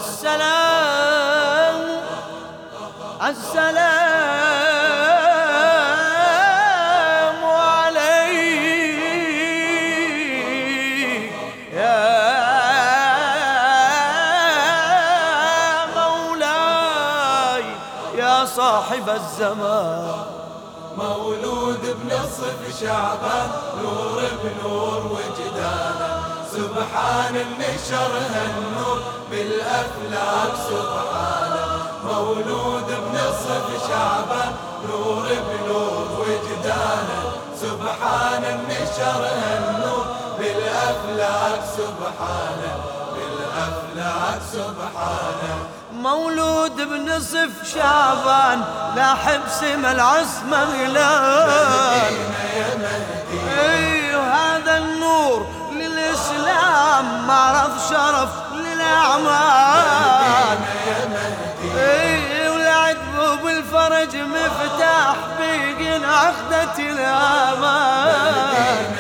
السلام السلام عليك يا مولاي يا صاحب الزمان. مولود بنصف شعبان نور بنور وجدانه، سبحان النشر هالنور بالأفلاك سبحانه. مولود بنصف شعبان نور بنور وجدانه، سبحان النشر هالنور بالأفلاك سبحانه، بالأفلاك سبحانه. مولود بنصف شعبان لاحب سما العصمة غلان، ايوه هذا النور للإسلام معرف شرف للأعمال، ايوه العتب بالفرج مفتاح بيقن عقدة الأمان.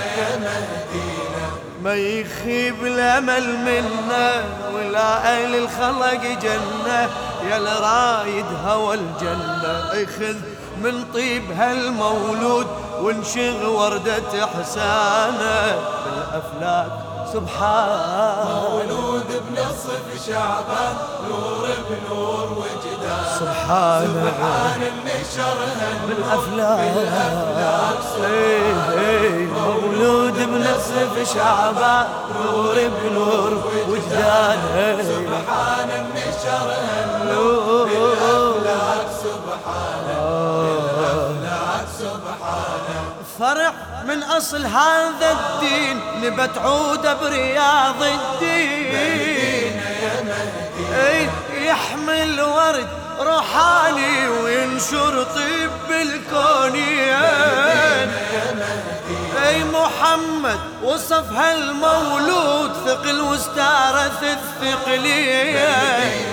ما يخيب الأمل منا ولا أهل الخلق جنة، يا الرايد هوى الجنة اخذ من طيب هالمولود وانشغ وردة إحسانه بالأفلاك سبحان. مولود بنصف شعبان نور بنور وجدان، سبحان النشر بالأفلاك مولود بنصف شعبان نور بنور وجدانه، سبحان النشر بالأفلاك سبحانه، بالأفلاك سبحانه. فرع من أصل هذا الدين نبت عودة برياض الدين، يحمل ورد روحاني وينشر طيب بالكونين. اي محمد وصف هالمولود ثقل واستارث الثقلين،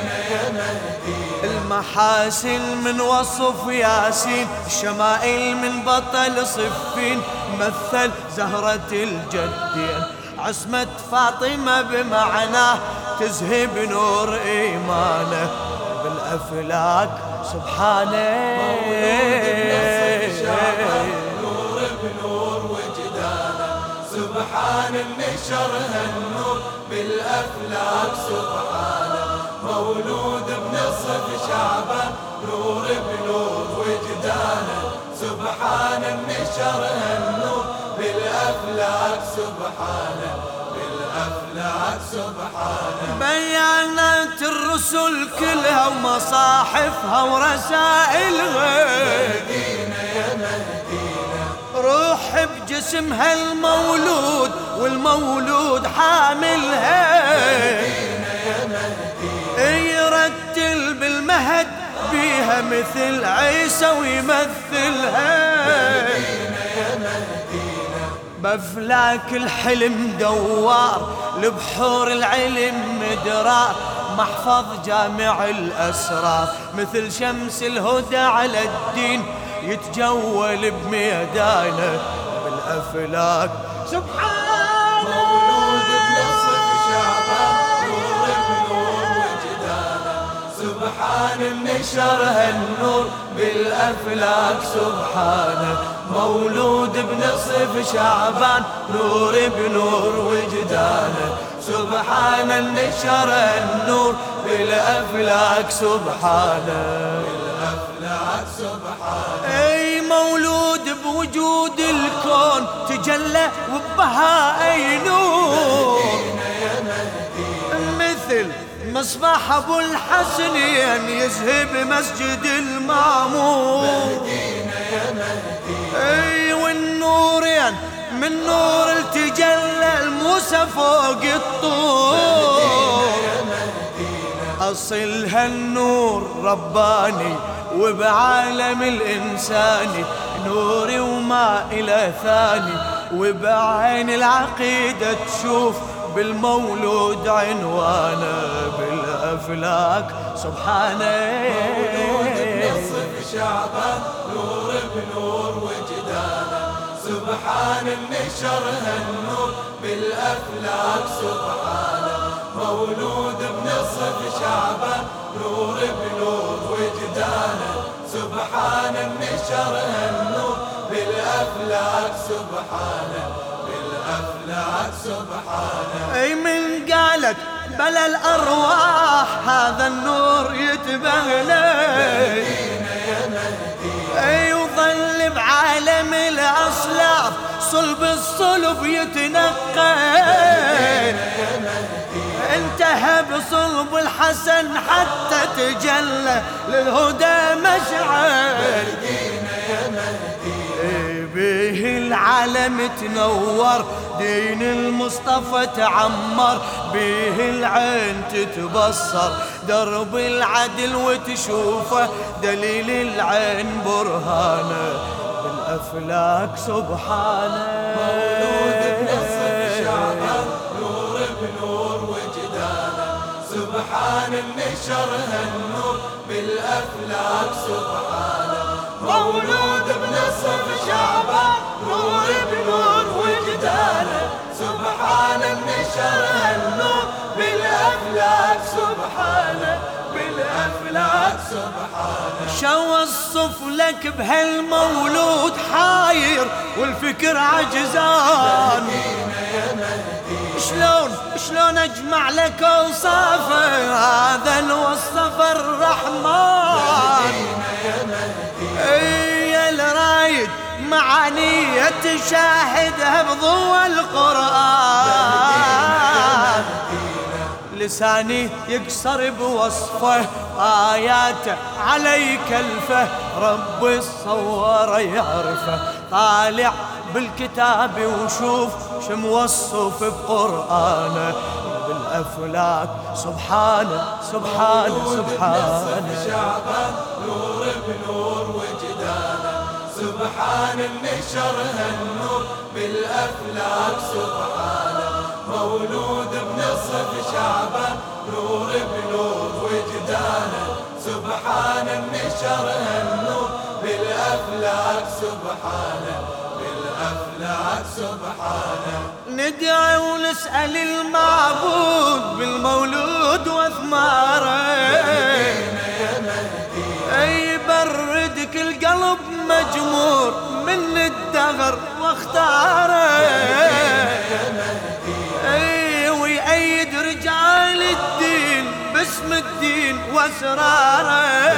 المحاسن من وصف ياسين، الشمائل من بطل صفين، مثل زهرة الجدين عصمة فاطمة بمعناه تزهب نور إيمانه بالأفلاك سبحانه. نور بنور وجدانه، سبحان النشر هالنور بالأفلاك سبحانه. مولود بنصف شعبان نور بنور وجدانه، سبحان النشر هالنور بالأفلاك سبحانه، بالأفلاك سبحانه. بيانات الرسل كلها ومصاحفها ورسائلها، مهدينا يا مهدينا روح بجسمها المولود والمولود حاملها، مهدينا يا مهدينا يرتل بالمهد بيها مثل عيسى ويمثلها، مهدينا يا مهدينا بفلاك الحلم دوار لبحور العلم مدرار، محفظ جامع الأسرار مثل شمس الهدى على الدين يتجول بميدانه بالأفلاك سبحان. مولود بنصف شعبان نور بنور وجدانه، سبحان النشر النور بالأفلاك سبحانه. مولود بنصف شعبان نور بنور وجدانه، سبحان النشر النور بالأفلاك سبحانه، بالأفلاك سبحانه. اي مولود بوجود الكون تجلى وبها اي نور، مثل مصباح ابو الحسنين يزهب مسجد المعمور، اي والنورين من نور التجلى الموسى فوق الطور، أصل هالنور رباني وبعالم الإنساني نوري وما إلى ثاني، وبعين العقيدة تشوف بالمولود عنوانه بالأفلاك سبحانه. نصف شعبان نور بنور وجدانه، سبحان النشر هالنور بالأفلاك سبحانه. مولود بنصف شعبه نور بنور وجدانه سبحان النشر هالنور بالأفلاك سبحانه بالأفلاك سبحانه. اي من قالت بلا الأرواح هذا النور يتبهلى اي وظل بعالم الأصلاف صلب الصلب يتنقى انتهى بصلب الحسن حتى تجلى للهدى مشعل به العالم تنور دين المصطفى تعمر به العين تتبصر درب العدل وتشوفه دليل العين برهانه بالأفلاك سبحانه. مولود بنصف شعبه نور بنور وجدانه سبحان النشر هالنور بالأفلاك سبحانه. مولود بنصف شعبه نور بنور وجدانه سبحان النشر هالنور بالأفلاك سبحانه بالأفلاك سبحانه. شو الصف لك بهالمولود حاير والفكر عجزان شلون اجمع لك اوصافه هذا الوصف الرحمن اي الرايد معاني تشاهدها بضوء القرآن لساني يقصر بوصفه آياته علي كلفه رب الصور يعرفه طالع بالكتاب وشوف شموصف بقرآنه بالأفلاك سبحانه سبحانه سبحانه. شعبه نور بنور وجدانه سبحان النشر هالنور بالأفلاك سبحانه. مولود بنصف شعبه نور بنور وجدانه سبحان النشر هالنور بالأفلاك سبحانه بالأفلاك سبحانه. ندعي ونسأل المعبود بالمولود واثماره اي بردك القلب مجمور من الدهر واختاره اي ويأيد رجال الدين باسم الدين واسراره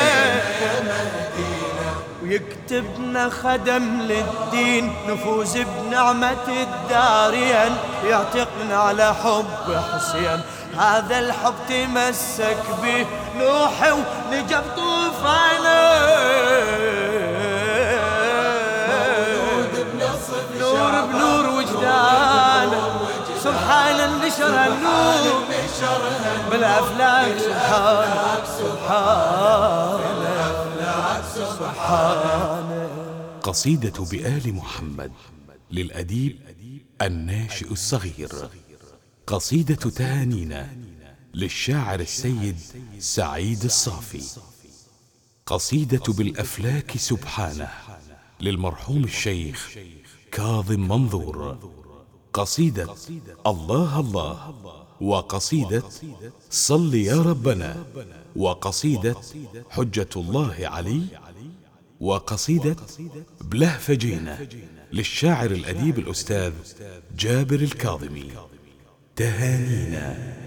ويكتبنا خدم للدين نفوز بنعمة الدارين يعتقنا على حب حسين هذا الحب تمسك به نوح ونجب طوفانه نور بنور وجدانه سبحان النشر النور بالأفلاك سبحانه سبحانه. قصيدة بآل محمد للأديب الناشئ الصغير. قصيدة تهانينا للشاعر السيد سعيد الصافي. قصيدة بالأفلاك سبحانه للمرحوم الشيخ كاظم منظور. قصيدة الله الله وقصيدة صل يا ربنا وقصيدة حجة الله علي وقصيدة بلهفة جينا للشاعر الأديب الأستاذ جابر الكاظمي. تهانينا.